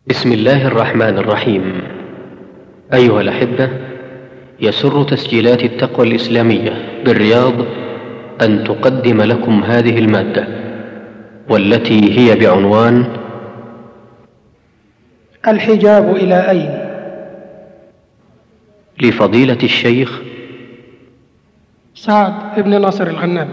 بسم الله الرحمن الرحيم. أيها الأحبة، يسر تسجيلات التقوى الإسلامية بالرياض أن تقدم لكم هذه المادة، والتي هي بعنوان الحجاب إلى أين؟ لفضيلة الشيخ سعد بن ناصر الغنام.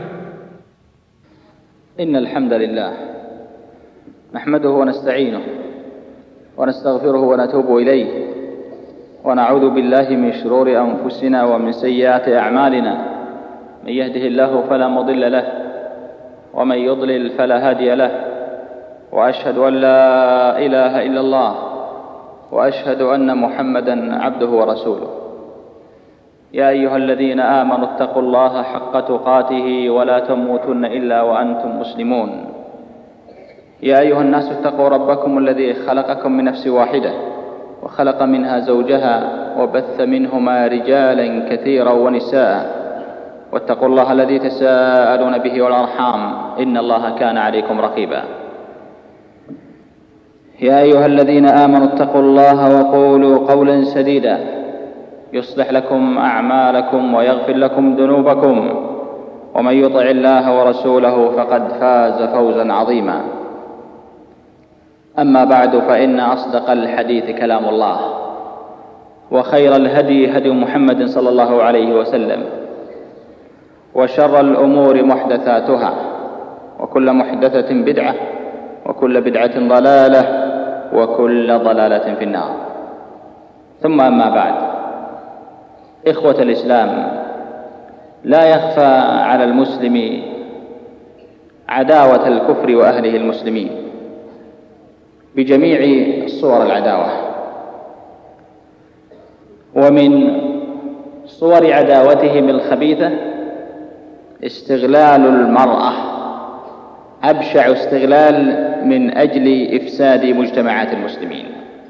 إن الحمد لله نحمده ونستعينه ونستغفره ونتوب إليه، ونعوذ بالله من شرور أنفسنا ومن سيئات أعمالنا. من يهده الله فلا مضل له، ومن يضلل فلا هادي له، وأشهد أن لا إله إلا الله، وأشهد أن محمدا عبده ورسوله. يا أيها الذين آمنوا اتقوا الله حق تقاته ولا تموتن إلا وأنتم مسلمون. يا أيها الناس اتقوا ربكم الذي خلقكم من نفس واحدة، وخلق منها زوجها، وبث منهما رجالا كثيرا ونساء، واتقوا الله الذي تساءلون به والأرحام، إن الله كان عليكم رقيبا. يا أيها الذين آمنوا اتقوا الله وقولوا قولا سديدا يصلح لكم أعمالكم ويغفر لكم ذنوبكم، ومن يطع الله ورسوله فقد فاز فوزا عظيما. أما بعد، فإن أصدق الحديث كلام الله، وخير الهدي هدي محمد صلى الله عليه وسلم، وشر الأمور محدثاتها، وكل محدثة بدعة، وكل بدعة ضلالة، وكل ضلالة في النار. ثم أما بعد، إخوة الإسلام، لا يخفى على المسلم عداوة الكفر وأهله المسلمين بجميع صور العداوة. ومن صور عداوتهم الخبيثة استغلال المرأة، أبشع استغلال من أجل إفساد مجتمعات المسلمين،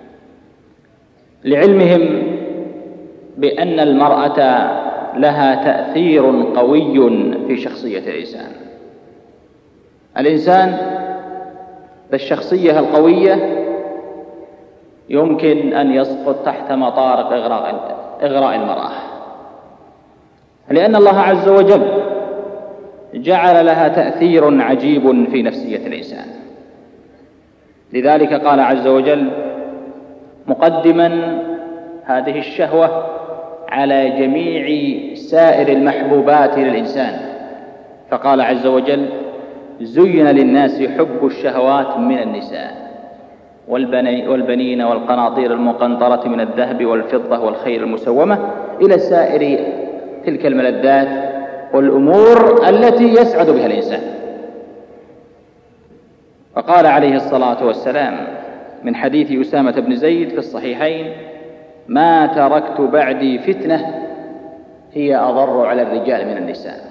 لعلمهم بأن المرأة لها تأثير قوي في شخصية الإنسان. الإنسان بالشخصية القوية يمكن أن يسقط تحت مطارق إغراء المرأة، لأن الله عز وجل جعل لها تأثير عجيب في نفسية الإنسان. لذلك قال عز وجل مقدما هذه الشهوة على جميع سائر المحبوبات للإنسان، فقال عز وجل زين للناس حب الشهوات من النساء والبنين والقناطير المقنطرة من الذهب والفضة والخيل المسومة، إلى سائر تلك الملذات والأمور التي يسعد بها الإنسان. فقال عليه الصلاة والسلام من حديث أسامة بن زيد في الصحيحين: ما تركت بعدي فتنة هي أضر على الرجال من النساء.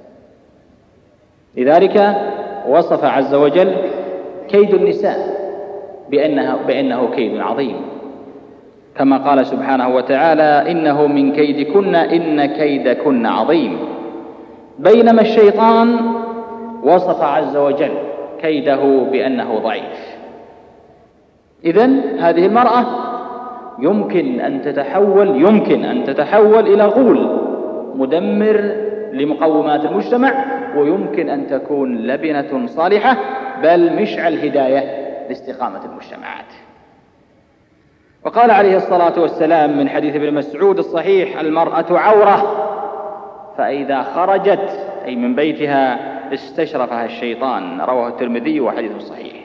لذلك وصف عز وجل كيد النساء بأنه كيد عظيم، كما قال سبحانه وتعالى: إنه من كيدكن إن كيدكن عظيم. بينما الشيطان وصف عز وجل كيده بأنه ضعيف. إذن هذه المرأة يمكن أن تتحول إلى غول مدمر لمقومات المجتمع، ويمكن أن تكون لبنة صالحة، بل مشعل هداية لاستقامة المجتمعات. وقال عليه الصلاة والسلام من حديث ابن مسعود الصحيح: المرأة عورة، فإذا خرجت أي من بيتها استشرفها الشيطان. رواه الترمذي وحديث صحيح.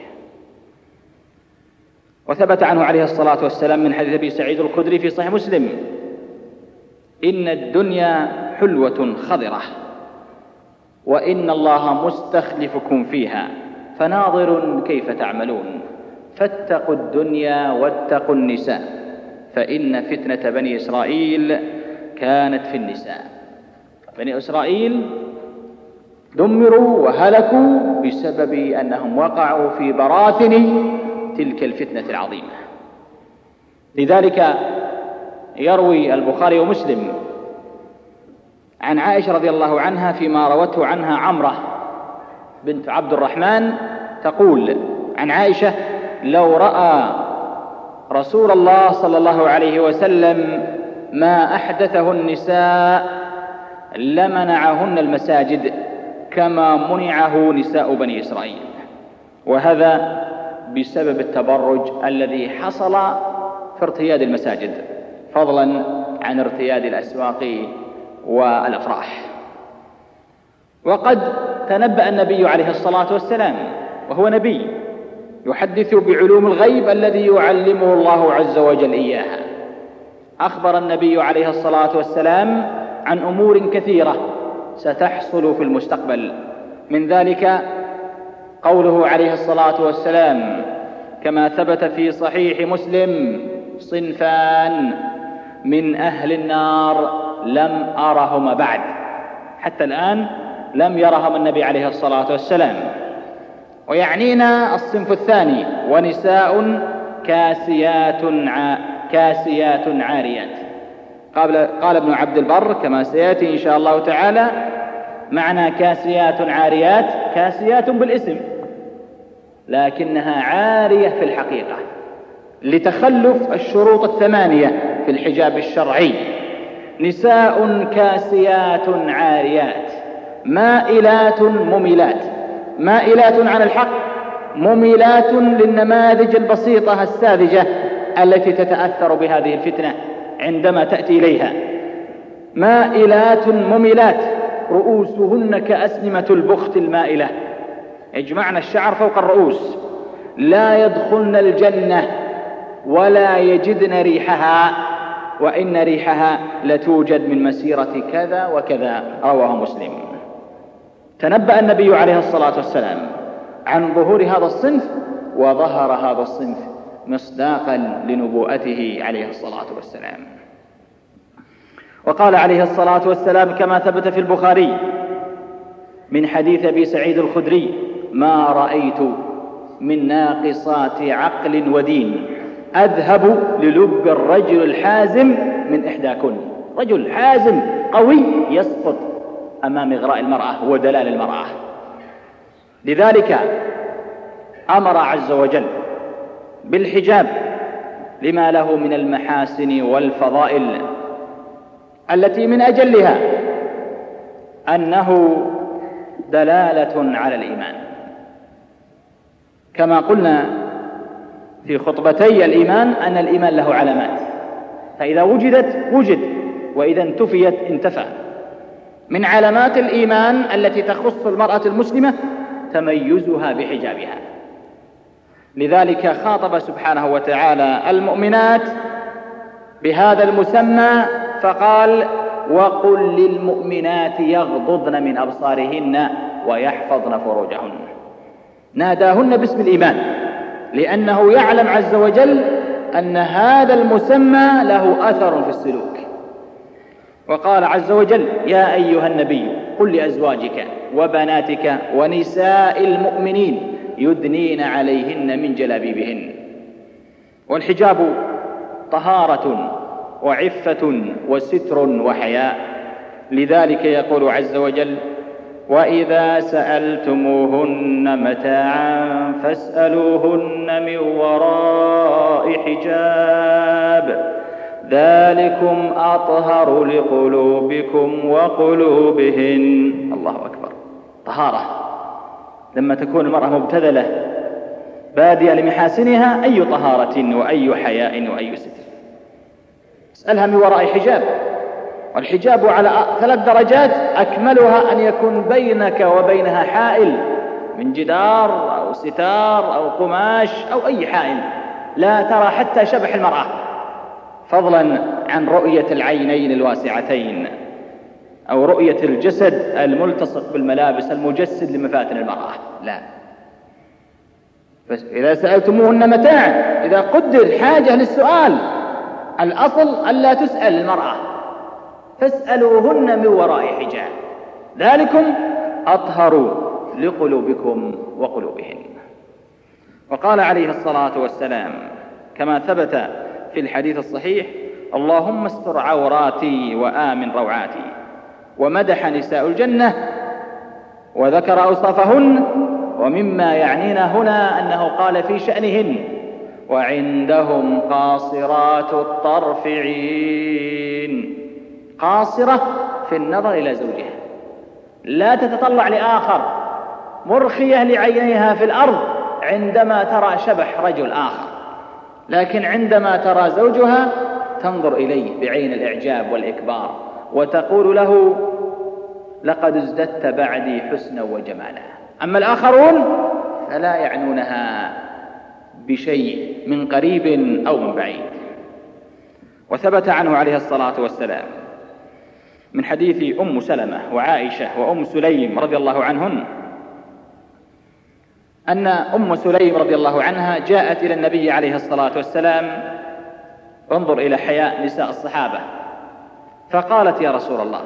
وثبت عنه عليه الصلاة والسلام من حديث أبي سعيد الخدري في صحيح مسلم: إن الدنيا حلوة خضرة، وإن الله مستخلفكم فيها فناظر كيف تعملون، فاتقوا الدنيا واتقوا النساء، فإن فتنة بني إسرائيل كانت في النساء. بني إسرائيل دمروا وهلكوا بسبب أنهم وقعوا في براثن تلك الفتنة العظيمة. لذلك يروي البخاري ومسلم عن عائشة رضي الله عنها فيما روته عنها عمرة بنت عبد الرحمن، تقول عن عائشة: لو رأى رسول الله صلى الله عليه وسلم ما أحدثه النساء لمنعهن المساجد كما منعه نساء بني إسرائيل، وهذا بسبب التبرج الذي حصل في ارتياد المساجد، فضلا عن ارتياد الأسواق والأفراح. وقد تنبأ النبي عليه الصلاة والسلام، وهو نبي يحدث بعلوم الغيب الذي يعلمه الله عز وجل إياها. أخبر النبي عليه الصلاة والسلام عن أمور كثيرة ستحصل في المستقبل، من ذلك قوله عليه الصلاة والسلام كما ثبت في صحيح مسلم: صنفان من أهل النار لم أرهما بعد. حتى الآن لم يرهم النبي عليه الصلاة والسلام، ويعنينا الصنف الثاني: ونساء كاسيات عاريات. قال ابن عبد البر كما سيأتي إن شاء الله تعالى: معنى كاسيات عاريات، كاسيات بالاسم لكنها عارية في الحقيقة، لتخلف الشروط الثمانية في الحجاب الشرعي. نساء كاسيات عاريات مائلات مميلات، مائلات عن الحق، مميلات للنماذج البسيطة الساذجة التي تتأثر بهذه الفتنة عندما تأتي إليها. مائلات مميلات رؤوسهن كأسنمة البخت المائلة، يجمعن الشعر فوق الرؤوس، لا يدخلن الجنة ولا يجدن ريحها، وإن ريحها لتوجد من مسيرة كذا وكذا، رواه مسلم. تنبأ النبي عليه الصلاة والسلام عن ظهور هذا الصنف، وظهر هذا الصنف مصداقا لنبوءته عليه الصلاة والسلام. وقال عليه الصلاة والسلام كما ثبت في البخاري من حديث أبي سعيد الخدري: ما رأيت من ناقصات عقل ودين أذهب للب الرجل الحازم من إحداكن. رجل حازم قوي يسقط أمام إغراء المرأة ودلال المرأة. لذلك أمر عز وجل بالحجاب لما له من المحاسن والفضائل، التي من أجلها أنه دلالة على الإيمان. كما قلنا في خطبتي الإيمان أن الإيمان له علامات، فإذا وجدت وجد، وإذا انتفيت انتفى. من علامات الإيمان التي تخص المرأة المسلمة تميزها بحجابها. لذلك خاطب سبحانه وتعالى المؤمنات بهذا المسمى فقال: وقل للمؤمنات يغضضن من أبصارهن ويحفظن فروجهن. ناداهن باسم الإيمان، لأنه يعلم عز وجل أن هذا المسمى له أثر في السلوك. وقال عز وجل: يا أيها النبي قل لأزواجك وبناتك ونساء المؤمنين يدنين عليهن من جلابيبهن. والحجاب طهارة وعفة وستر وحياء. لذلك يقول عز وجل: وإذا سألتموهن متاعا فاسألوهن من وراء حجاب ذلكم أطهر لقلوبكم وقلوبهن. الله أكبر. طهارة. لما تكون المرأة مبتذلة بادية لمحاسنها، أي طهارة وأي حياء وأي ستر. اسألها من وراء حجاب. والحجاب على 3 درجات، أكملها أن يكون بينك وبينها حائل من جدار أو ستار أو قماش أو أي حائل، لا ترى حتى شبح المرأة، فضلا عن رؤية العينين الواسعتين أو رؤية الجسد الملتصق بالملابس المجسد لمفاتن المرأة. لا. إذا سألتموهن متاعا، إذا قدر حاجة للسؤال، الأصل ألا تسأل المرأة، فاسألوهن من وراء حجاب ذلكم أطهر لقلوبكم وقلوبهن. وقال عليه الصلاة والسلام كما ثبت في الحديث الصحيح: اللهم استر عوراتي وآمن روعاتي. ومدح نساء الجنة وذكر أوصافهن، ومما يعنينا هنا أنه قال في شأنهن: وعندهم قاصرات الطرف عين. قاصرة في النظر إلى زوجها، لا تتطلع لآخر، مرخية لعينيها في الأرض عندما ترى شبح رجل آخر، لكن عندما ترى زوجها تنظر إليه بعين الإعجاب والإكبار وتقول له: لقد ازددت بعدي حسنا وجمالا. أما الآخرون فلا يعنونها بشيء من قريب أو من بعيد. وثبت عنه عليه الصلاة والسلام من حديث أم سلمة وعائشة وأم سليم رضي الله عنهن أن أم سليم رضي الله عنها جاءت إلى النبي عليه الصلاة والسلام، انظر إلى حياء نساء الصحابة، فقالت: يا رسول الله،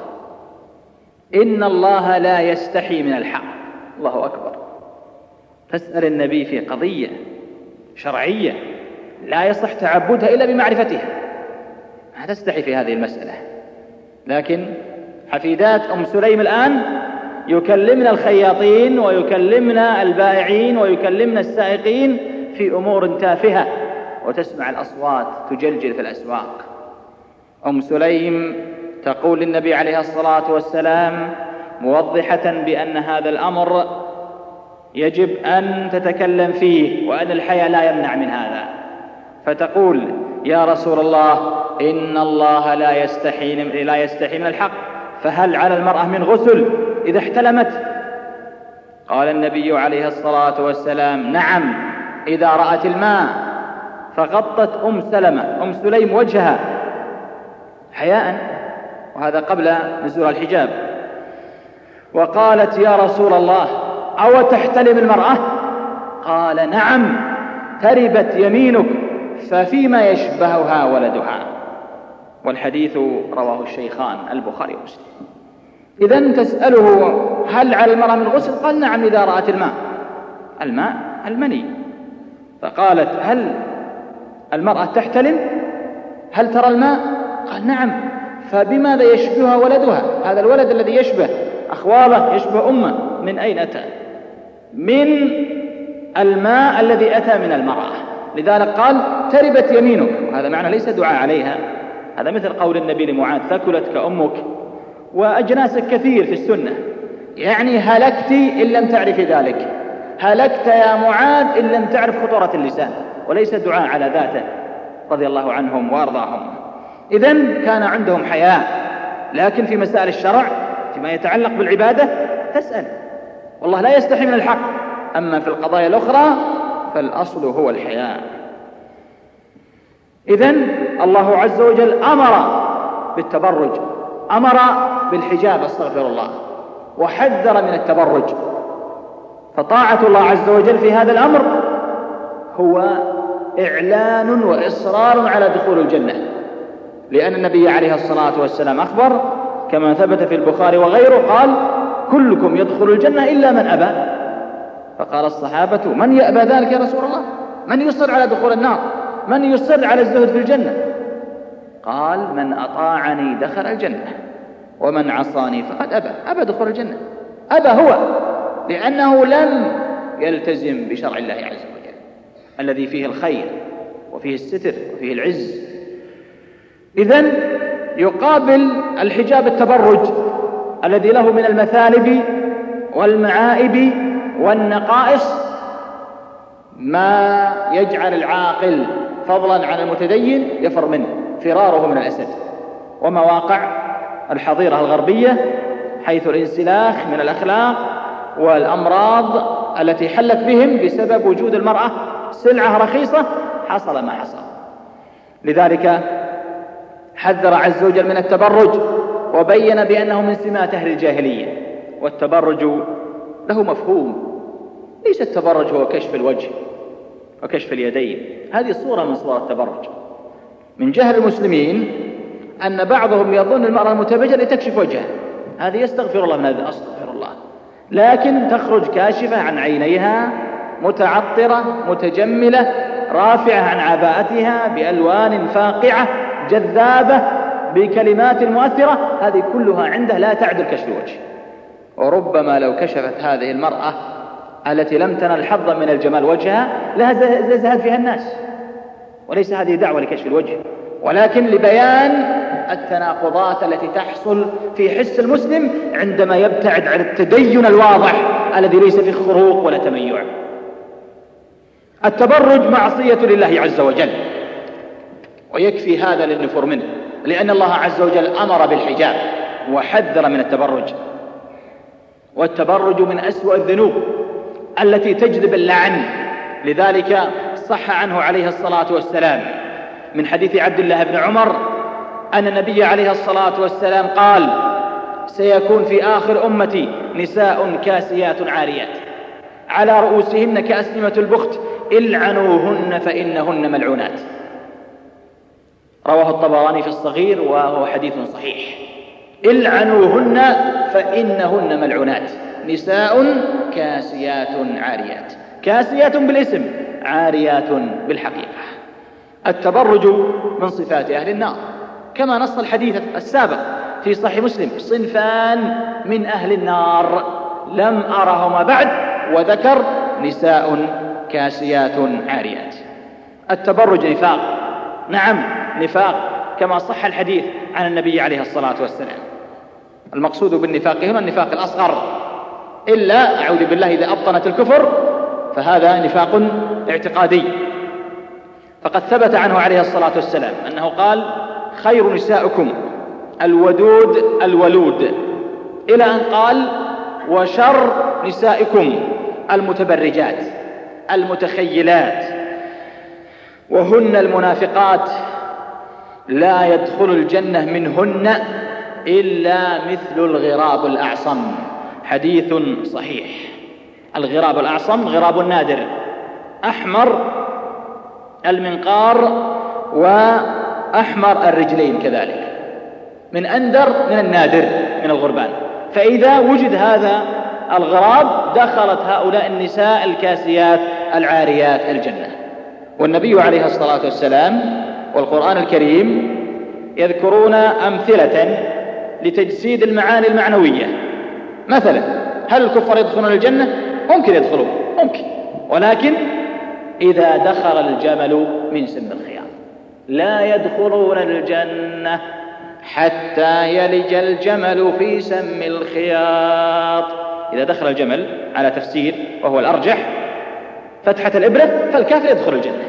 إن الله لا يستحي من الحق. الله أكبر. تسأل النبي في قضية شرعية لا يصح تعبدها إلا بمعرفتها، ما تستحي في هذه المسألة. لكن حفيدات أم سليم الآن يكلمنا الخياطين ويكلمنا البائعين ويكلمنا السائقين في أمور تافهة، وتسمع الأصوات تجلجل في الأسواق. أم سليم تقول للنبي عليه الصلاة والسلام موضحة بأن هذا الأمر يجب أن تتكلم فيه وأن الحياء لا يمنع من هذا، فتقول: يا رسول الله، إن الله لا يستحي من الحق، فهل على المرأة من غسل إذا احتلمت؟ قال النبي عليه الصلاة والسلام: نعم، إذا رأت الماء. فغطت أم سليم وجهها حياء، وهذا قبل نزول الحجاب، وقالت: يا رسول الله، أو تحتلم المرأة؟ قال: نعم، تربت يمينك، ففيما يشبهها ولدها. والحديث رواه الشيخان البخاري ومسلم. إذن تسأله: هل على المرأة من غسل؟ قال: نعم، إذا رأت الماء المني. فقالت: هل المرأة تحتلم؟ هل ترى الماء؟ قال: نعم، فبماذا يشبهها ولدها؟ هذا الولد الذي يشبه أخواله، يشبه أمه، من أين أتى؟ من الماء الذي أتى من المرأة. لذلك قال: تربت يمينك، وهذا معنى ليس دعاء عليها، هذا مثل قول النبي لمعاذ: ثكلت كأمك، وأجناسك كثير في السنة، يعني هلكت إن لم تعرف ذلك، هلكت يا معاذ إن لم تعرف خطورة اللسان، وليس دعاء على ذاته رضي الله عنهم وأرضاهم. إذن كان عندهم حياء، لكن في مسائل الشرع فيما يتعلق بالعبادة تسأل، والله لا يستحي من الحق. أما في القضايا الأخرى فالأصل هو الحياء. إذن الله عز وجل أمر بالتبرج، أمر بالحجاب، استغفر الله، وحذر من التبرج. فطاعة الله عز وجل في هذا الأمر هو إعلان وإصرار على دخول الجنة، لأن النبي عليه الصلاة والسلام أخبر كما ثبت في البخاري وغيره، قال: كلكم يدخل الجنة إلا من أبى. فقال الصحابة: من يأبى ذلك يا رسول الله؟ من يصر على دخول النار؟ من يصر على الزهد في الجنة؟ قال: من أطاعني دخل الجنة، ومن عصاني فقد أبى دخول الجنة. أبى هو، لأنه لم يلتزم بشرع الله عز وجل الذي فيه الخير وفيه الستر وفيه العز. إذن يقابل الحجاب التبرج الذي له من المثالب والمعائب والنقائص ما يجعل العاقل فضلا عن المتدين يفر منه فراره من الأسد. ومواقع الحضيرة الغربية حيث الانسلاخ من الأخلاق والأمراض التي حلت بهم بسبب وجود المرأة سلعة رخيصة، حصل ما حصل. لذلك حذر عز وجل من التبرج، وبين بأنه من سمات أهل الجاهلية. والتبرج له مفهوم، ليس التبرج هو كشف الوجه وكشف اليدين، هذه صورة من صور التبرج. من جهل المسلمين أن بعضهم يظن المرأة المتبرجة لتكشف وجهها، هذه يستغفر الله من هذا، أستغفر الله، لكن تخرج كاشفة عن عينيها، متعطرة متجملة، رافعة عن عباءتها بألوان فاقعة جذابة بكلمات مؤثرة، هذه كلها عنده لا تعدل كشف الوجه. وربما لو كشفت هذه المرأة التي لم تنل حظا من الجمال وجهها لها زهد فيها الناس، وليس هذه دعوة لكشف الوجه، ولكن لبيان التناقضات التي تحصل في حس المسلم عندما يبتعد عن التدين الواضح الذي ليس فيه خروق ولا تميع. التبرج معصية لله عز وجل، ويكفي هذا للنفور منه، لأن الله عز وجل أمر بالحجاب وحذر من التبرج، والتبرج من أسوأ الذنوب التي تجلب اللعن. لذلك صح عنه عليه الصلاة والسلام من حديث عبد الله بن عمر أن النبي عليه الصلاة والسلام قال: سيكون في آخر أمتي نساء كاسيات عاريات على رؤوسهن كأسنمة البخت العنوهن فإنهن ملعونات. رواه الطبراني في الصغير وهو حديث صحيح. العنوهن فإنهن ملعونات، نساء كاسيات عاريات، كاسيات بالاسم، عاريات بالحقيقة. التبرج من صفات أهل النار، كما نص الحديث السابق في صحيح مسلم: صنفان من أهل النار لم أرهما بعد، وذكر نساء كاسيات عاريات. التبرج نفاق، نعم نفاق، كما صح الحديث عن النبي عليه الصلاة والسلام. المقصود بالنفاق هنا النفاق الأصغر، إلا أعوذ بالله إذا أبطنت الكفر فهذا نفاق اعتقادي. فقد ثبت عنه عليه الصلاة والسلام أنه قال: خير نسائكم الودود الولود، إلى أن قال: وشر نسائكم المتبرجات المتخيلات، وهن المنافقات لا يدخل الجنة منهن إلا مثل الغراب الأعصم. حديث صحيح. الغراب الأعصم غراب نادر، أحمر المنقار وأحمر الرجلين كذلك، من أندر من النادر من الغربان. فإذا وجد هذا الغراب دخلت هؤلاء النساء الكاسيات العاريات الجنة. والنبي عليه الصلاة والسلام والقرآن الكريم يذكرون أمثلة لتجسيد المعاني المعنوية. مثلا: هل الكفار يدخلون الجنة؟ ممكن يدخلون، ممكن، ولكن إذا دخل الجمل من سم الخياط. لا يدخلون الجنة حتى يلج الجمل في سم الخياط. إذا دخل الجمل على تفسير وهو الأرجح فتحة الإبرة فالكافر يدخل الجنة.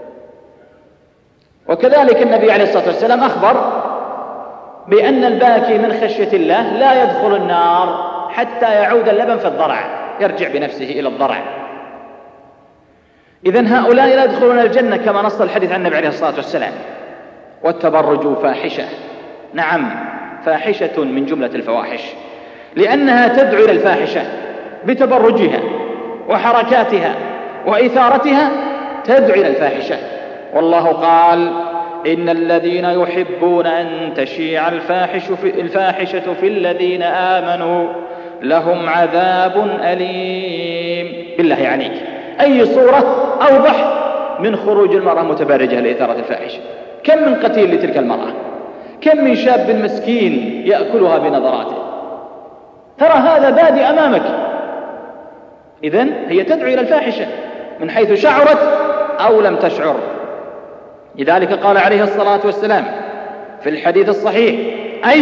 وكذلك النبي عليه الصلاة والسلام أخبر بأن الباكي من خشية الله لا يدخل النار حتى يعود اللبن في الضرع، يرجع بنفسه إلى الضرع. إذن هؤلاء لا يدخلون الجنة كما نص الحديث عن النبي عليه الصلاة والسلام. والتبرج فاحشة، نعم فاحشة من جملة الفواحش، لأنها تدعو إلى الفاحشة بتبرجها وحركاتها وإثارتها، تدعو إلى الفاحشة. والله قال: إن الذين يحبون أن تشيع الفاحشة في الذين آمنوا لهم عذاب أليم. بالله عليك، أي صورة أوضح من خروج المرأة متبرجة لإثارة الفاحشة؟ كم من قتيل لتلك المرأة، كم من شاب مسكين يأكلها بنظراته. ترى هذا بادئ أمامك. إذن هي تدعو إلى الفاحشة من حيث شعرت أو لم تشعر. لذلك قال عليه الصلاة والسلام في الحديث الصحيح: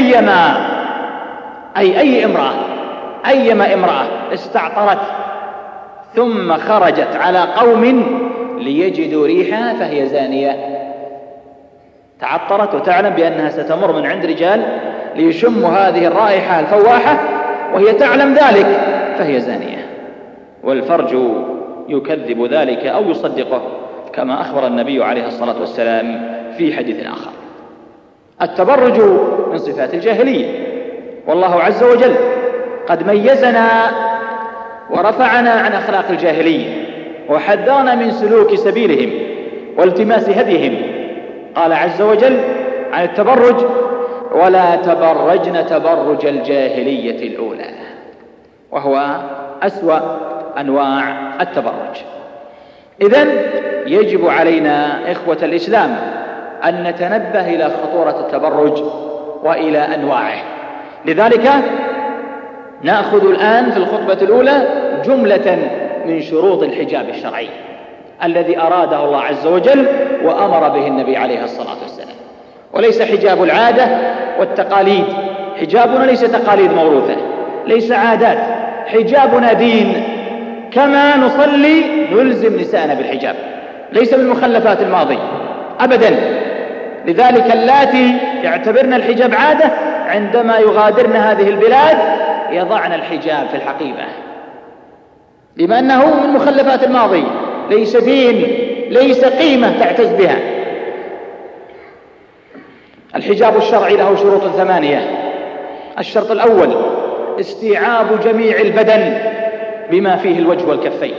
أيما امرأة استعطرت ثم خرجت على قوم ليجدوا ريحها فهي زانية. تعطرت وتعلم بأنها ستمر من عند رجال ليشموا هذه الرائحة الفواحة وهي تعلم ذلك فهي زانية. والفرج يكذب ذلك أو يصدقه كما أخبر النبي عليه الصلاة والسلام في حديث آخر. التبرج من صفات الجاهلية، والله عز وجل قد ميزنا ورفعنا عن أخلاق الجاهلية وحذرنا من سلوك سبيلهم والتماس هديهم. قال عز وجل عن التبرج: ولا تبرجن تبرج الجاهلية الأولى، وهو أسوأ أنواع التبرج. إذن يجب علينا إخوة الإسلام أن نتنبه إلى خطورة التبرج وإلى أنواعه. لذلك نأخذ الآن في الخطبة الأولى جملة من شروط الحجاب الشرعي. الذي أراده الله عز وجل وأمر به النبي عليه الصلاة والسلام، وليس حجاب العادة والتقاليد. حجابنا ليس تقاليد موروثة، ليس عادات، حجابنا دين. كما نصلي نلزم نساءنا بالحجاب، ليس من مخلفات الماضي أبدا. لذلك اللاتي يعتبرن الحجاب عادة عندما يغادرن هذه البلاد يضعن الحجاب في الحقيبة، لما أنه من مخلفات الماضي، ليس دين، ليس قيمة تعتز بها. الحجاب الشرعي له شروط 8. الشرط الأول استيعاب جميع البدن بما فيه الوجه والكفين،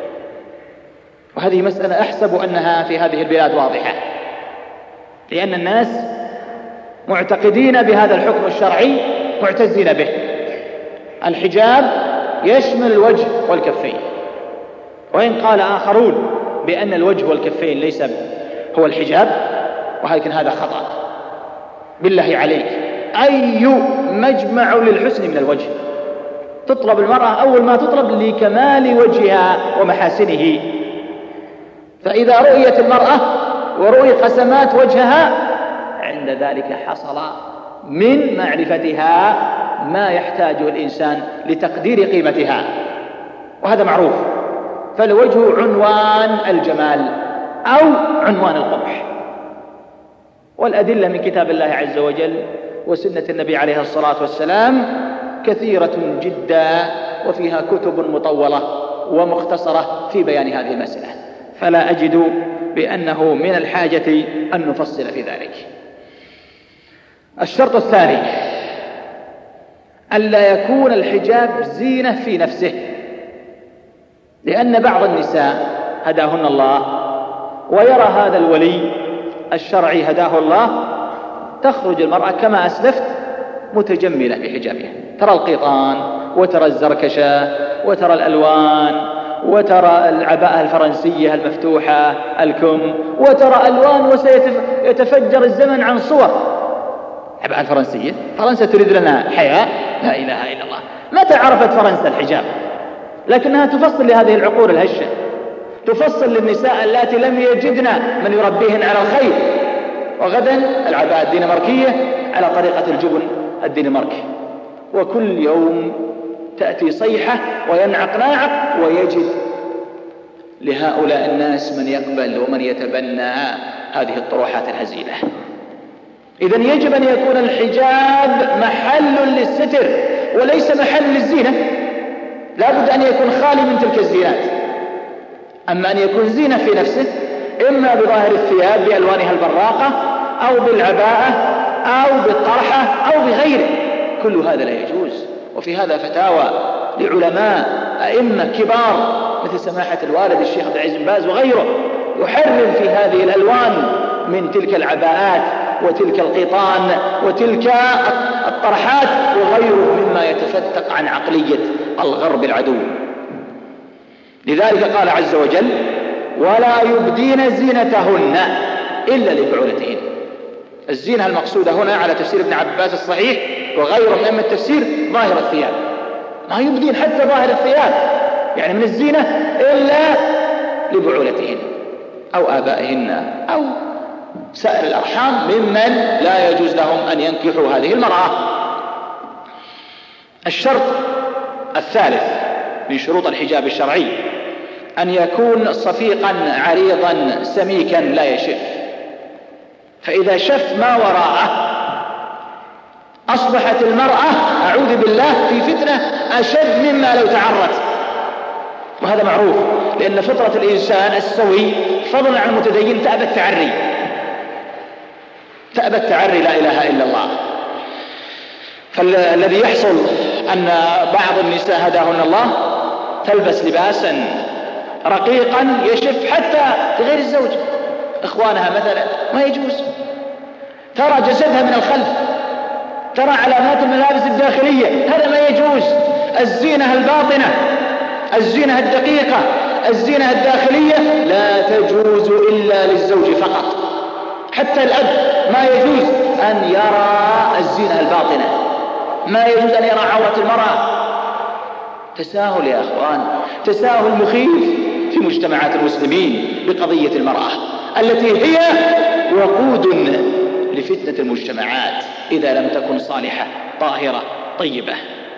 وهذه مسألة أحسب أنها في هذه البلاد واضحة، لأن الناس معتقدين بهذا الحكم الشرعي، معتزين به. الحجاب يشمل الوجه والكفين، وإن قال آخرون بأن الوجه والكفين ليس هو الحجاب، ولكن هذا خطأ. بالله عليك، أي مجمع للحسن من الوجه؟ تطلب المرأة أول ما تطلب لكمال وجهها ومحاسنه، فإذا رؤيت المرأة ورؤي قسمات وجهها عند ذلك حصل من معرفتها ما يحتاجه الإنسان لتقدير قيمتها، وهذا معروف. فالوجه عنوان الجمال أو عنوان القبح، والأدلة من كتاب الله عز وجل وسنة النبي عليه الصلاة والسلام كثيرة جدا، وفيها كتب مطولة ومختصرة في بيان هذه المسألة، فلا أجد بأنه من الحاجة أن نفصل في ذلك. الشرط الثاني ألا يكون الحجاب زينة في نفسه، لأن بعض النساء هداهن الله ويرى هذا الولي الشرعي هداه الله تخرج المرأة كما أسلفت متجملة بحجابها، ترى القيطان وترى الزركشة وترى الألوان وترى العباءة الفرنسية المفتوحة الكم، وترى ألوان، وسيتفجر الزمن عن صور. العباءة الفرنسية، فرنسا تريد لنا حياة؟ لا إله إلا الله. متى عرفت فرنسا الحجاب؟ لكنها تفصل لهذه العقول الهشة، تفصل للنساء اللاتي لم يجدن من يربيهن على الخير. وغدا العباءة الدنماركية على طريقة الجبن الدنماركي، وكل يوم تأتي صيحة وينعق ناعق، ويجد لهؤلاء الناس من يقبل ومن يتبنى هذه الطروحات الهزيلة. إذن يجب أن يكون الحجاب محل للستر وليس محل للزينة، لا بد أن يكون خالي من تلك الزينات. أما أن يكون زينة في نفسه، إما بظاهر الثياب بألوانها البراقة أو بالعباءة أو بالطرحة أو بغيره، كل هذا لا يجوز. وفي هذا فتاوى لعلماء أئمة كبار مثل سماحة الوالد الشيخ عبد العزيز بن باز وغيره، يحرم في هذه الألوان من تلك العباءات وتلك القيطان وتلك الطرحات وغيره مما يتفتق عن عقلية الغرب العدو. لذلك قال عز وجل: ولا يبدين زينتهن إلا لبعولتهن. الزينة المقصودة هنا على تفسير ابن عباس الصحيح وغيره من أئمة التفسير ظاهر الثياب، ما يبدين حتى ظاهر الثياب يعني من الزينة إلا لبعولتهن أو آبائهن أو سائر الأرحام ممن لا يجوز لهم أن ينكحوا هذه المرأة. الشرط الثالث من شروط الحجاب الشرعي أن يكون صفيقا عريضا سميكا لا يشف، فإذا شف ما وراءه أصبحت المرأة أعوذ بالله في فتنة أشد مما لو تعرت، وهذا معروف، لأن فطرة الإنسان السوي فضلا عن المتدين تأبى التعري لا إله إلا الله. فالذي يحصل أن بعض النساء هداهن الله تلبس لباسا رقيقا يشف حتى لغير الزوج، إخوانها مثلا ما يجوز، ترى جسدها من الخلف، ترى علامات الملابس الداخلية، هذا ما يجوز. الزينة الباطنة، الزينة الدقيقة، الزينة الداخلية لا تجوز إلا للزوج فقط. حتى الأب ما يجوز أن يرى الزينة الباطنة، ما يجوز أن يرى عورة المرأة. تساهل يا أخوان، تساهل مخيف في مجتمعات المسلمين بقضية المرأة التي هي وقود لفتنة المجتمعات إذا لم تكن صالحة طاهرة طيبة.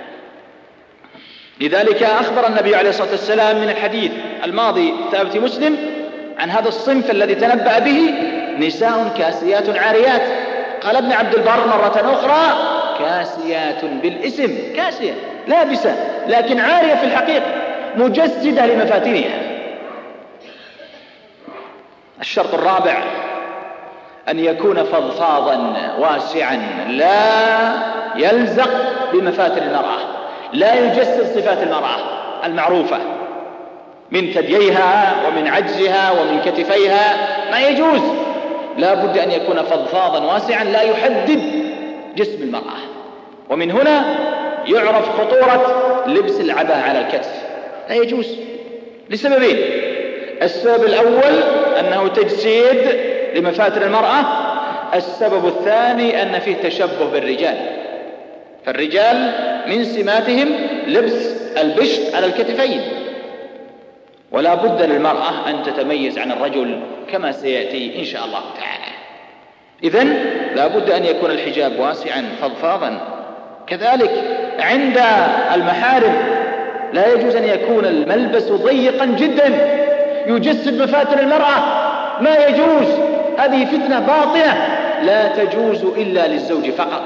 لذلك أخبر النبي عليه الصلاة والسلام من الحديث الماضي ثابت في مسلم عن هذا الصنف الذي تنبأ به: نساء كاسيات عاريات. قال ابن عبد البر مرة أخرى: كاسيات بالاسم، كاسية لابسة لكن عارية في الحقيقة، مجسدة لمفاتنها. الشرط الرابع أن يكون فضفاضا واسعا، لا يلزق بمفاتن المرأة، لا يجسد صفات المرأة المعروفة من ثدييها ومن عجزها ومن كتفيها، ما يجوز. لا بد أن يكون فضفاضا واسعا لا يحدد جسم المرأة. ومن هنا يعرف خطورة لبس العباءة على الكتف، لا يجوز لسببين: السبب الأول أنه تجسيد لمفاتن المرأة، السبب الثاني أن فيه تشبه بالرجال، فالرجال من سماتهم لبس البشت على الكتفين، ولا بد للمرأة أن تتميز عن الرجل كما سيأتي إن شاء الله تعالى. إذن لا بد أن يكون الحجاب واسعا فضفاضا. كذلك عند المحارم لا يجوز أن يكون الملبس ضيقا جدا يجسد مفاتن المرأة، ما يجوز. هذه فتنة باطنة لا تجوز إلا للزوج فقط.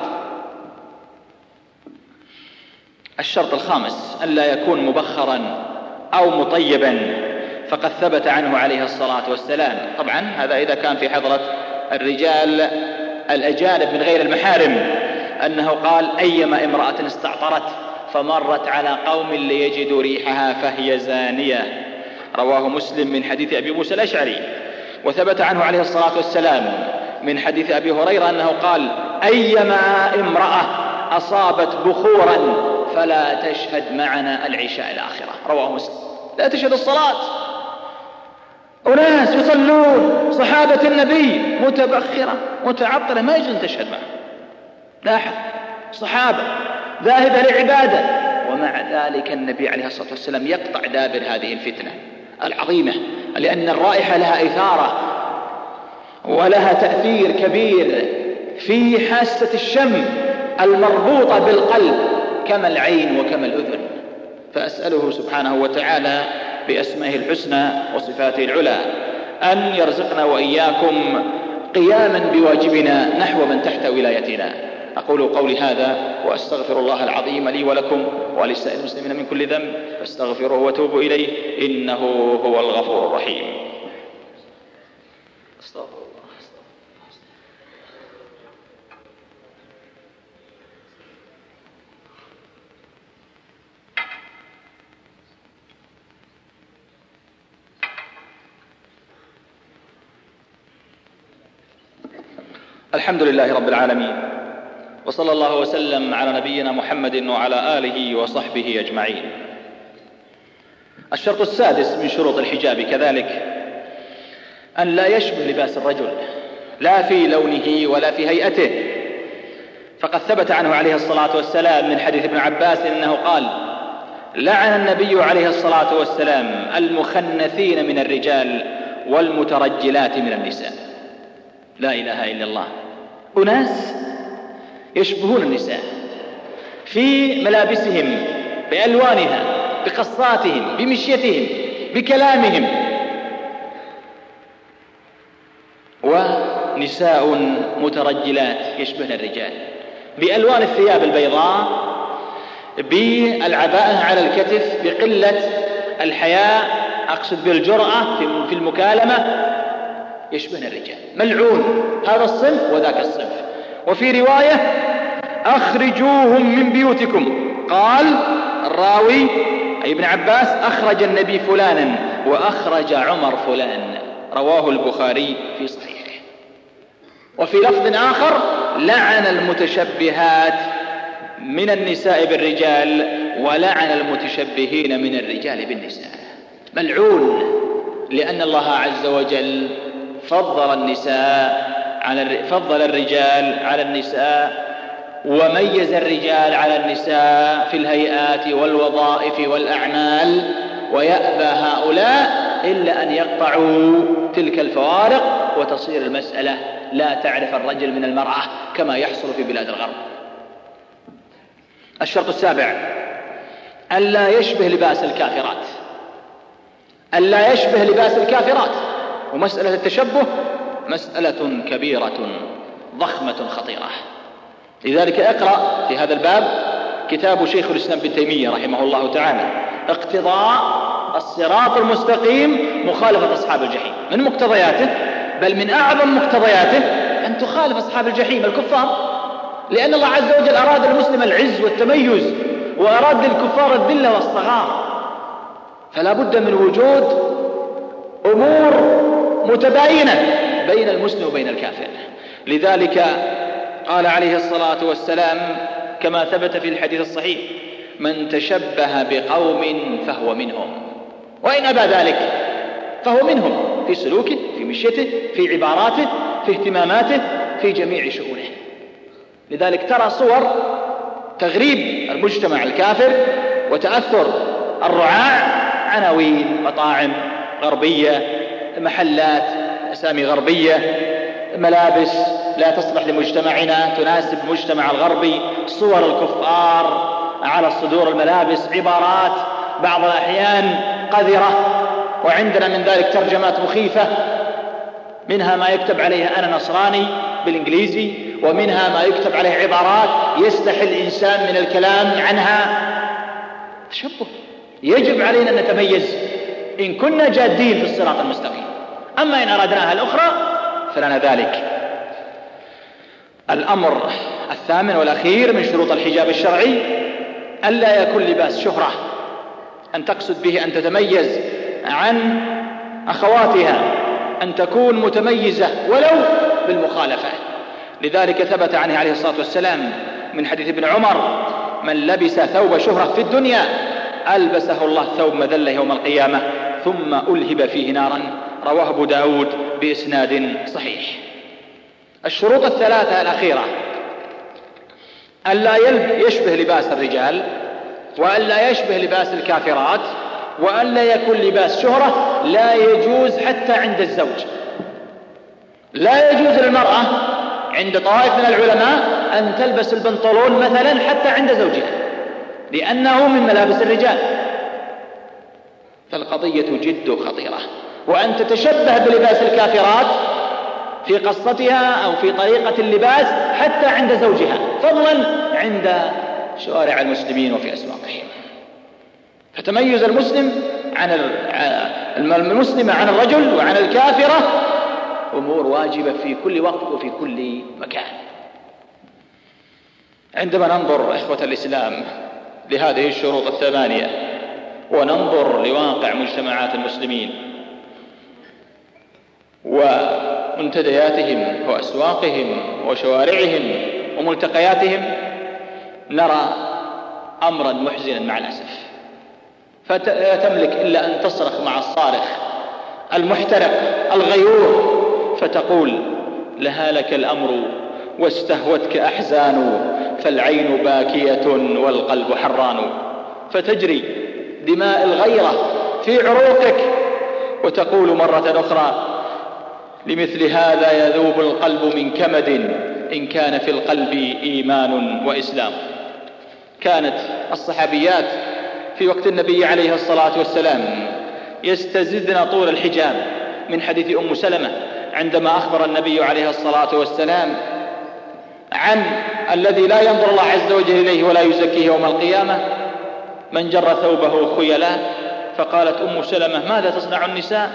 الشرط الخامس أن لا يكون مبخرا أو مطيبا، فقد ثبت عنه عليه الصلاة والسلام، طبعا هذا إذا كان في حضرة الرجال الأجانب من غير المحارم، أنه قال: أيما امرأة استعطرت فمرت على قوم ليجدوا ريحها فهي زانية. رواه مسلم من حديث أبي موسى الأشعري. وثبت عنه عليه الصلاة والسلام من حديث أبي هريرة أنه قال: أيما امرأة أصابت بخورا فلا تشهد معنا العشاء الآخرة. رواه مسلم. لا تشهد الصلاة. أناس يصلون صحابة النبي متبخرة متعطرة ما يجوز أن تشهد معه. لاحظ، صحابة ذاهبة لعبادة، ومع ذلك النبي عليه الصلاة والسلام يقطع دابر هذه الفتنة العظيمة، لأن الرائحة لها إثارة ولها تأثير كبير في حاسة الشم المربوطة بالقلب كما العين وكما الأذن. فأسأله سبحانه وتعالى بأسمائه الحسنى وصفاته العلى أن يرزقنا وإياكم قياما بواجبنا نحو من تحت ولايتنا. أقول قولي هذا وأستغفر الله العظيم لي ولكم ولسائر المسلمين من كل ذنب، فاستغفروه وتوبوا إليه إنه هو الغفور الرحيم. استغفر الله. الحمد لله رب العالمين، وصلى الله وسلم على نبينا محمد وعلى آله وصحبه أجمعين. الشرط السادس من شروط الحجاب كذلك أن لا يشبه لباس الرجل، لا في لونه ولا في هيئته. فقد ثبت عنه عليه الصلاة والسلام من حديث ابن عباس أنه قال: لعن النبي عليه الصلاة والسلام المخنثين من الرجال والمترجلات من النساء. لا إله إلا الله. أناس يشبهون النساء في ملابسهم، بألوانها، بقصاتهم، بمشيتهم، بكلامهم، ونساء مترجلات يشبهن الرجال بألوان الثياب البيضاء، بالعباءة على الكتف، بقلة الحياء، أقصد بالجرأة في المكالمة، يشبهن الرجال. ملعون هذا الصنف وذاك الصنف. وفي رواية: أخرجوهم من بيوتكم. قال الراوي أي ابن عباس: أخرج النبي فلانا وأخرج عمر فلان. رواه البخاري في صحيحه. وفي لفظ آخر: لعن المتشبهات من النساء بالرجال ولعن المتشبهين من الرجال بالنساء. ملعون، لأن الله عز وجل فضل الرجال على النساء، وميز الرجال على النساء في الهيئات والوظائف والأعمال، ويأبى هؤلاء إلا أن يقطعوا تلك الفوارق وتصير المسألة لا تعرف الرجل من المرأة كما يحصل في بلاد الغرب. الشرط السابع ألا يشبه لباس الكافرات، ألا يشبه لباس الكافرات. ومسألة التشبه مسألة كبيرة ضخمة خطيرة. لذلك اقرأ في هذا الباب كتاب شيخ الإسلام ابن تيمية رحمه الله تعالى، اقتضاء الصراط المستقيم مخالفة أصحاب الجحيم. من مقتضياته، بل من أعظم مقتضياته، أن تخالف أصحاب الجحيم الكفار، لأن الله عز وجل أراد المسلم العز والتميز، وأراد للكفار الذلة والصغار. فلا بد من وجود أمور متباينة بين المسلم وبين الكافر. لذلك قال عليه الصلاة والسلام كما ثبت في الحديث الصحيح: من تشبه بقوم فهو منهم، وإن أبى ذلك فهو منهم، في سلوكه، في مشيته، في عباراته، في اهتماماته، في جميع شؤونه. لذلك ترى صور تغريب المجتمع الكافر وتأثر الرعاع، عناوين مطاعم غربية، محلات أسامي غربية، ملابس لا تصلح لمجتمعنا تناسب المجتمع الغربي، صور الكفار على صدور الملابس، عبارات بعض الأحيان قذرة، وعندنا من ذلك ترجمات مخيفة، منها ما يكتب عليها أنا نصراني بالإنجليزي، ومنها ما يكتب عليه عبارات يستحي الإنسان من الكلام عنها. تشبه. يجب علينا أن نتميز إن كنا جادين في الصراط المستقيم، أما إن أردناها الأخرى فلنا ذلك. الأمر الثامن والأخير من شروط الحجاب الشرعي ألا يكون لباس شهرة، أن تقصد به أن تتميز عن أخواتها، أن تكون متميزة ولو بالمخالفة. لذلك ثبت عنه عليه الصلاة والسلام من حديث ابن عمر: من لبس ثوب شهرة في الدنيا ألبسه الله ثوب مذلة يوم القيامة ثم ألهب فيه نارا. رواه أبو داود بإسناد صحيح. الشروط الثلاثة الأخيرة: ألا يشبه لباس الرجال، وألا يشبه لباس الكافرات، وألا يكون لباس شهرة. لا يجوز حتى عند الزوج، لا يجوز للمرأة عند طوائف من العلماء أن تلبس البنطلون مثلا حتى عند زوجها، لأنه من ملابس الرجال. فالقضية جد خطيرة. وأن تتشبه بلباس الكافرات في قصتها أو في طريقة اللباس حتى عند زوجها، فضلا عند شوارع المسلمين وفي أسواقهم. فتميز المسلم عن المسلمة عن الرجل وعن الكافرة أمور واجبة في كل وقت وفي كل مكان. عندما ننظر إخوة الإسلام لهذه الشروط الثمانية وننظر لواقع مجتمعات المسلمين ومنتدياتهم وأسواقهم وشوارعهم وملتقياتهم، نرى أمرا محزنا مع الأسف. فلا تملك إلا أن تصرخ مع الصارخ المحترق الغيور فتقول: لهالك الأمر واستهوتك أحزان، فالعين باكية والقلب حران. فتجري دماء الغيرة في عروقك وتقول مرة أخرى: لمثل هذا يذوب القلب من كمد إن كان في القلب إيمان وإسلام. كانت الصحابيات في وقت النبي عليه الصلاة والسلام يستزدن طول الحجاب، من حديث أم سلمة عندما أخبر النبي عليه الصلاة والسلام عن الذي لا ينظر الله عز وجل إليه ولا يزكيه يوم القيامة: من جر ثوبه خيلا. فقالت أم سلمة: ماذا تصنع النساء؟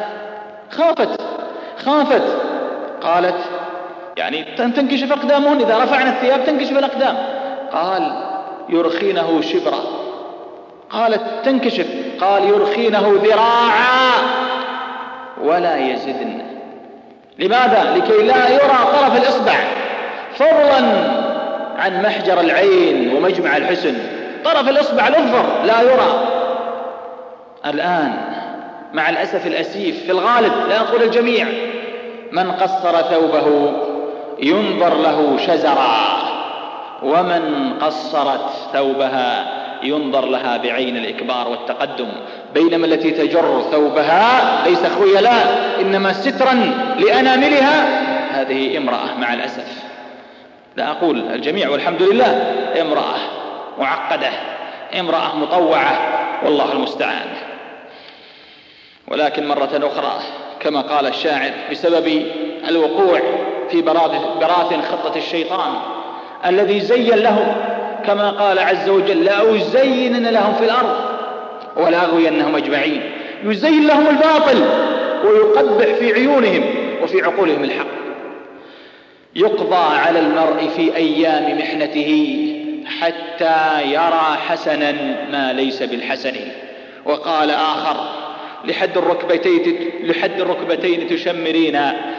خافت. قالت: يعني تنكشف أقدامهن، إذا رفعنا الثياب تنكشف الأقدام. قال: يرخينه شبرا. قالت: تنكشف. قال: يرخينه ذراعا ولا يزدن. لماذا؟ لكي لا يرى طرف الإصبع، فضلا عن محجر العين ومجمع الحسن. طرف الإصبع الأظفر لا يرى. الآن مع الأسف الأسيف في الغالب، لا أقول الجميع، من قصر ثوبه ينظر له شزرا، ومن قصرت ثوبها ينظر لها بعين الإكبار والتقدم، بينما التي تجر ثوبها ليس خيلاء إنما سترا لأناملها هذه امرأة مع الأسف. لا أقول الجميع والحمد لله، امرأة معقدة، امرأة مطوعة، والله المستعان. ولكن مرة أخرى كما قال الشاعر بسبب الوقوع في براثن خطة الشيطان الذي زين لهم، كما قال عز وجل لأزينن لهم في الأرض ولأغوينهم أجمعين، يزين لهم الباطل ويقبح في عيونهم وفي عقولهم الحق. يقضى على المرء في أيام محنته حتى يرى حسنا ما ليس بالحسن. وقال آخر لحد الركبتين تشمرين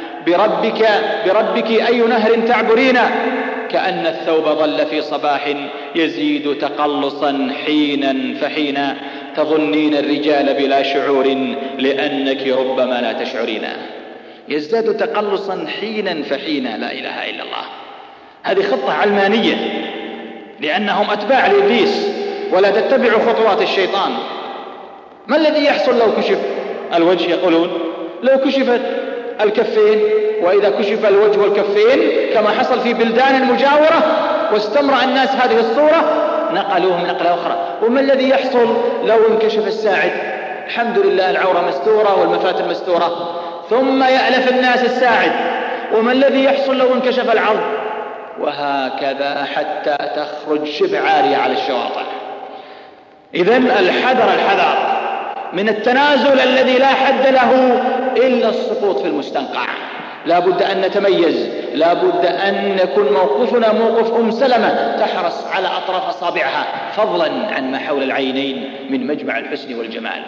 بربك أي نهر تعبرين، كأن الثوب ظل في صباح يزيد تقلصا حينا فحينا، تظنين الرجال بلا شعور لأنك ربما لا تشعرين. يزداد تقلصا حينا فحينا، لا إله إلا الله. هذه خطة علمانية لأنهم أتباع لإبليس ولا تتبعوا خطوات الشيطان. ما الذي يحصل لو كشف الوجه؟ يقولون لو كشفت الكفين، وإذا كشف الوجه والكفين كما حصل في بلدان مجاورة واستمر الناس هذه الصورة نقلوهم نقلة أخرى. وما الذي يحصل لو انكشف الساعد؟ الحمد لله العورة مستورة والمفاتن مستورة، ثم يألف الناس الساعد. وما الذي يحصل لو انكشف العظم؟ وهكذا حتى تخرج شبه عارية على الشواطئ. إذن الحذر من التنازل الذي لا حد له إلا السقوط في المستنقع. لا بد أن نتميز، لا بد أن يكون موقفنا موقف سلمة تحرص على أطراف أصابعها، فضلا عن ما حول العينين من مجمع الحسن والجمال.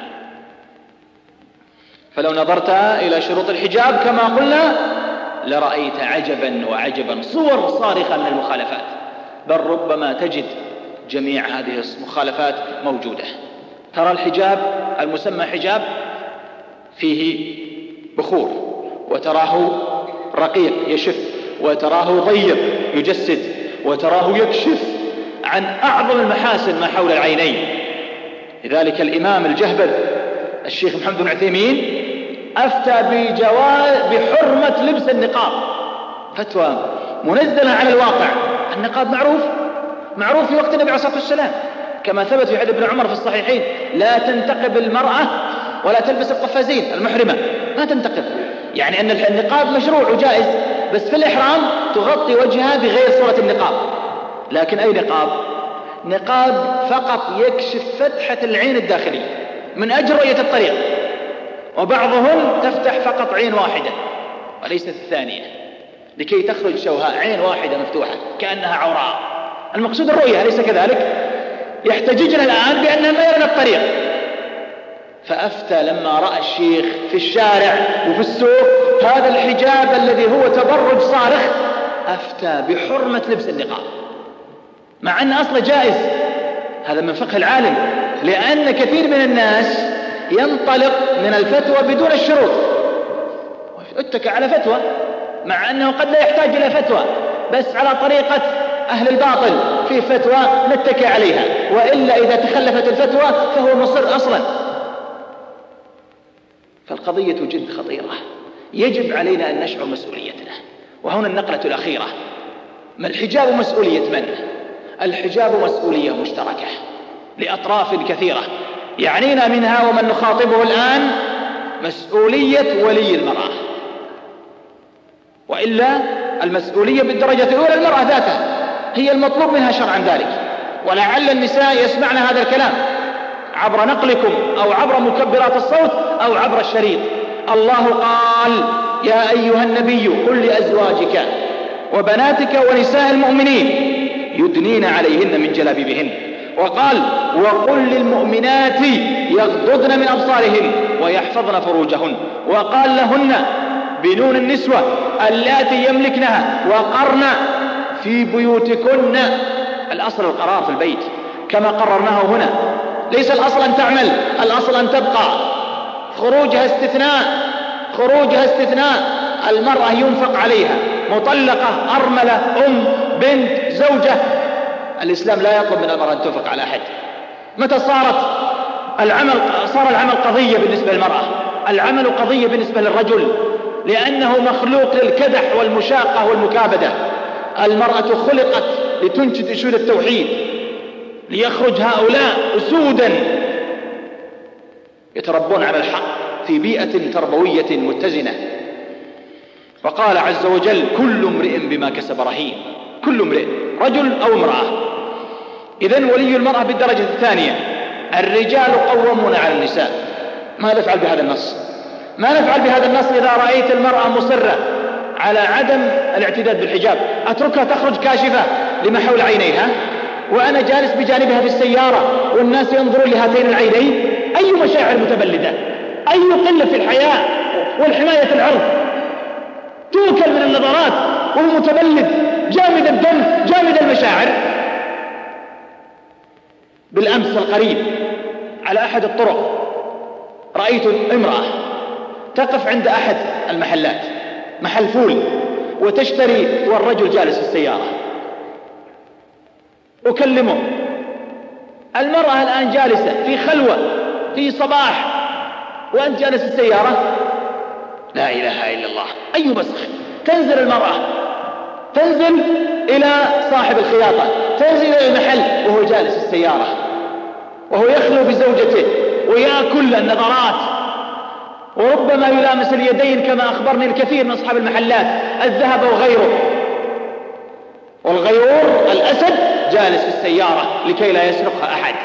فلو نظرت إلى شروط الحجاب كما قلنا لرأيت عجبا وعجبا، صور صارخة من المخالفات، بل ربما تجد جميع هذه المخالفات موجودة. ترى الحجاب المسمى حجاب فيه بخور، وتراه رقيق يشف، وتراه ضيق يجسد، وتراه يكشف عن أعظم المحاسن ما حول العينين. لذلك الإمام الجهبذ الشيخ محمد بن عثيمين أفتى بحرمة لبس النقاب، فتوى منزلة على الواقع. النقاب معروف في وقت النبي عليه الصلاة والسلام، كما ثبت في حديث ابن عمر في الصحيحين: لا تنتقب المرأة ولا تلبس القفازين المحرمة، ما تنتقب. يعني أن النقاب مشروع وجائز، بس في الإحرام تغطي وجهها بغير صورة النقاب. لكن أي نقاب فقط يكشف فتحة العين الداخلية من أجل رؤية الطريق، وبعضهم تفتح فقط عين واحدة وليست الثانية لكي تخرج شوهاء، عين واحدة مفتوحة كأنها عوراء. المقصود الرؤية، أليس كذلك؟ يحتججنا الآن بأنها ما يرون الطريق. فأفتى لما رأى الشيخ في الشارع وفي السوق هذا الحجاب الذي هو تبرج صارخ، أفتى بحرمة لبس النقاب، مع أن أصله جائز. هذا من فقه العالم، لأن كثير من الناس ينطلق من الفتوى بدون الشروط، اتكى على فتوى مع أنه قد لا يحتاج إلى فتوى، بس على طريقة أهل الباطل في فتوى نتكى عليها، وإلا إذا تخلفت الفتوى فهو مصر أصلا. فالقضية جد خطيرة، يجب علينا أن نشعر مسؤوليتنا. وهنا النقلة الأخيرة: ما الحجاب مسؤولية من؟ الحجاب مسؤولية مشتركة لأطراف كثيرة يعنينا منها ومن نخاطبه الآن مسؤولية ولي المرأة، وإلا المسؤولية بالدرجة الأولى المرأة ذاتها هي المطلوب منها شرعا ذلك. ولعل النساء يسمعن هذا الكلام عبر نقلكم أو عبر مكبرات الصوت أو عبر الشريط. الله قال: يا أيها النبي قل لأزواجك وبناتك ونساء المؤمنين يدنين عليهن من جلابيبهن. وقال: وقل للمؤمنات يغضضن من أبصارهن ويحفظن فروجهن. وقال لهن بنون النسوة اللاتي يملكنها وقرن في بيوتكن. الأصل القرار في البيت كما قررناه هنا، ليس الأصل أن تعمل، الأصل أن تبقى. خروجها استثناء. المرأة ينفق عليها، مطلقة، أرملة، أم، بنت، زوجة. الإسلام لا يطلب من المرأة أن تنفق على أحد، متى صار العمل قضية بالنسبة للمرأة؟ العمل قضية بالنسبة للرجل، لأنه مخلوق للكدح والمشاقة والمكابدة. المرأة خلقت لتنشد أسود التوحيد، ليخرج هؤلاء أسودا يتربون على الحق في بيئة تربوية متزنة. فقال عز وجل: كل امرئ بما كسب رهين. كل امرئ، رجل أو امرأة. إذن ولي المرأة بالدرجة الثانية. الرجال قوامون على النساء. ما نفعل بهذا النص؟ ما نفعل بهذا النص إذا رأيت المرأة مصرة على عدم الاعتداد بالحجاب؟ أتركها تخرج كاشفة لما حول عينيها وأنا جالس بجانبها في السيارة والناس ينظرون لهاتين العينين؟ أي مشاعر متبلدة، أي قلة في الحياء والحماية العرض، توكل من النظرات وهو متبلد جامد الدم جامد المشاعر. بالأمس القريب على أحد الطرق رأيت امرأة تقف عند أحد المحلات، محل فول، وتشتري والرجل جالس في السيارة. أكلمه. المرأة الآن جالسة في خلوة في صباح وأنت جالس في السيارة. لا إله إلا الله، أي مسخ. تنزل المرأة، تنزل إلى صاحب الخياطة، تنزل إلى المحل وهو جالس في السيارة، وهو يخلو بزوجته ويأكل النظرات، وربما يلامس اليدين كما أخبرني الكثير من أصحاب المحلات الذهب وغيره. والغيور الأسد جالس في السيارة لكي لا يسرقها أحد.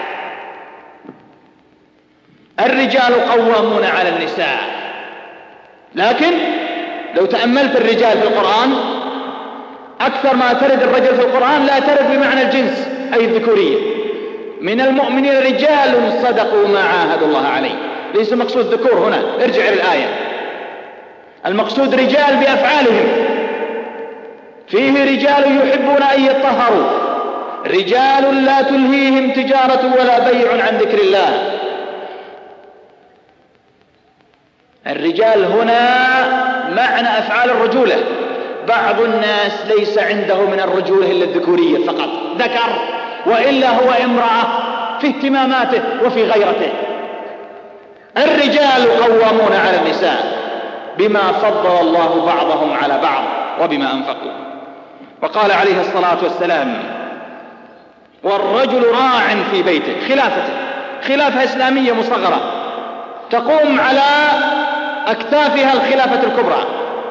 الرجال قوامون على النساء. لكن لو تأملت الرجال في القرآن، أكثر ما ترد الرجل في القرآن لا ترد بمعنى الجنس أي الذكورية. من المؤمنين رجال صدقوا ما عاهدوا الله عليه. ليس مقصود ذكور هنا، ارجع إلى الآية. المقصود رجال بأفعالهم. فيه رجال يحبون أن يطهروا، رجال لا تلهيهم تجارة ولا بيع عن ذكر الله. الرجال هنا معنى أفعال الرجولة. بعض الناس ليس عنده من الرجولة إلا الذكورية فقط، ذكر، وإلا هو امرأة في اهتماماته وفي غيرته. الرجال قوامون على النساء بما فضل الله بعضهم على بعض وبما أنفقوا. وقال عليه الصلاة والسلام: والرجل راع في بيته. خلافة إسلامية مصغرة تقوم على أكتافها الخلافة الكبرى.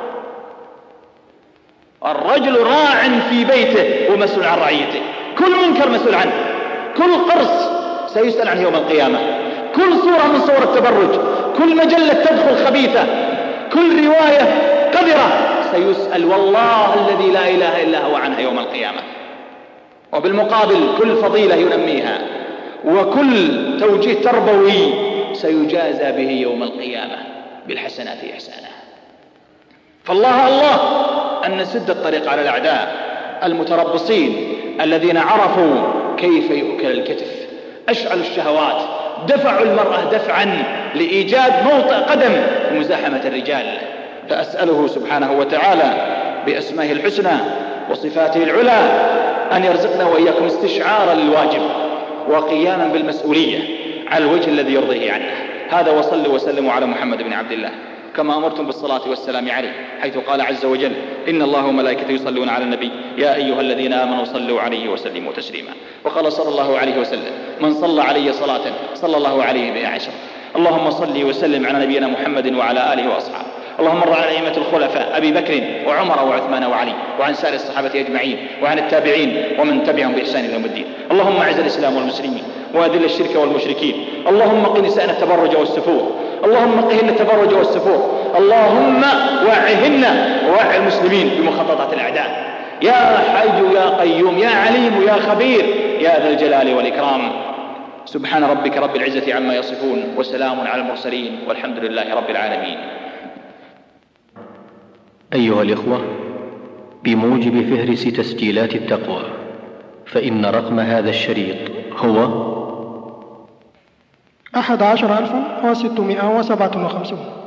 الرجل راع في بيته ومسؤول عن رعيته. كل منكر مسؤول عنه، كل قرص سيسأل عنه يوم القيامة، كل صورة من صور التبرج، كل مجلة تدخل خبيثة، كل رواية قذرة سيسأل والله الذي لا إله إلا هو عنها يوم القيامة. وبالمقابل كل فضيلة ينميها وكل توجيه تربوي سيجازى به يوم القيامة بالحسنات إحسانا. فالله أن نسد الطريق على الأعداء المتربصين الذين عرفوا كيف يؤكل الكتف، أشعلوا الشهوات، دفعوا المرأة دفعا لإيجاد موطئ قدم لمزاحمة الرجال. فأسأله سبحانه وتعالى بأسمائه الحسنى وصفاته العلى أن يرزقنا وإياكم استشعارا للواجب وقياما بالمسؤولية على الوجه الذي يرضيه عنه. هذا وصلوا وسلموا على محمد بن عبد الله كما أمرتم بالصلاة والسلام عليه، حيث قال عز وجل: إن الله وملائكته يصلون على النبي يا أيها الذين آمنوا صلوا عليه وسلموا تسليما. وقال صلى الله عليه وسلم: من صلى علي صلاة صلى الله عليه بها 10. اللهم صل وسلم على نبينا محمد وعلى آله وأصحابه. اللهم ارض عن أئمة الخلفاء أبي بكر وعمر وعثمان وعلي، وعن سائر الصحابة أجمعين، وعن التابعين ومن تبعهم بإحسان إلى يوم الدين. اللهم أعز الإسلام والمسلمين وأذل الشرك والمشركين. اللهم قِ نساءنا التبرج والسفور. اللهم قهن التبرج والسفور. اللهم وعهن ووعي المسلمين بمخططات الأعداء. يا حي يا قيوم يا عليم يا خبير يا ذا الجلال والإكرام. سبحان ربك رب العزة عما يصفون، وسلام على المرسلين، والحمد لله رب العالمين. أيها الإخوة، بموجب فهرس تسجيلات التقوى، فإن رقم هذا الشريط هو 11,657.